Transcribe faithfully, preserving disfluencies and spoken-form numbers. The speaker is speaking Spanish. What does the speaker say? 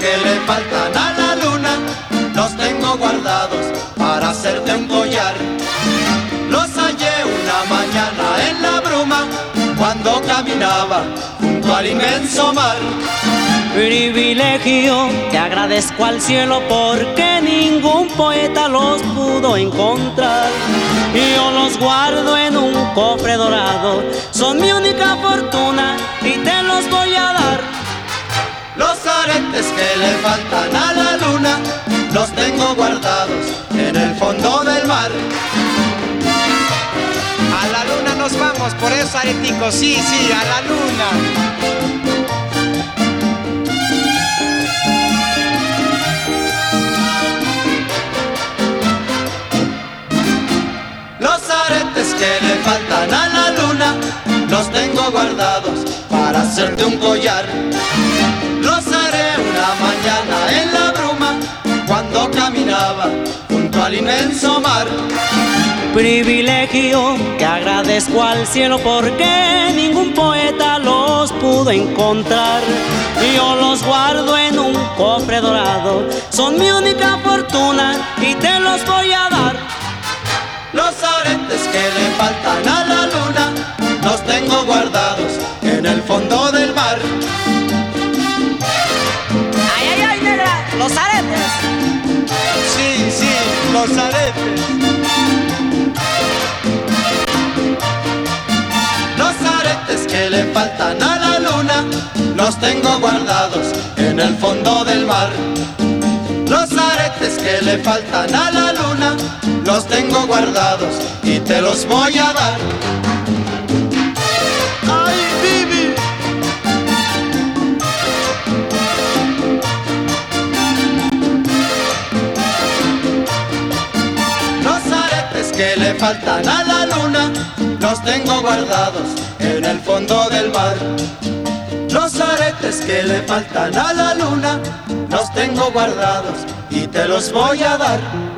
que le faltan a la luna, los tengo guardados para hacerte un collar. Los hallé una mañana en la bruma, cuando caminaba junto al inmenso mar. Privilegio que agradezco al cielo porque ningún poeta los pudo encontrar. Y yo los guardo en un cofre dorado, son mi única fortuna y te los voy a dar. Los aretes que le faltan a la luna, los tengo guardados en el fondo del mar. A la luna nos vamos, por eso areticos, sí, sí, a la luna. Los aretes que le faltan a la luna, los tengo guardados para hacerte un collar. Los haré una mañana en la bruma, cuando caminaba junto al inmenso mar. Privilegio que agradezco al cielo porque ningún poeta los pudo encontrar. Y yo los guardo en un cofre dorado, son mi única fortuna y te los voy a dar. Los aretes que le faltan a la luna, los tengo guardados en el fondo del mar. ¡Ay, ay, ay, negra! ¡Los aretes! Sí, sí, los aretes. Los aretes que le faltan a la luna, los tengo guardados en el fondo del mar. Los aretes que le faltan a la luna, los tengo guardados y te los voy a dar. ¡Ay, Bibi! Los aretes que le faltan a la luna, los tengo guardados en el fondo del mar. Los aretes que le faltan a la luna, los tengo guardados y te los voy a dar.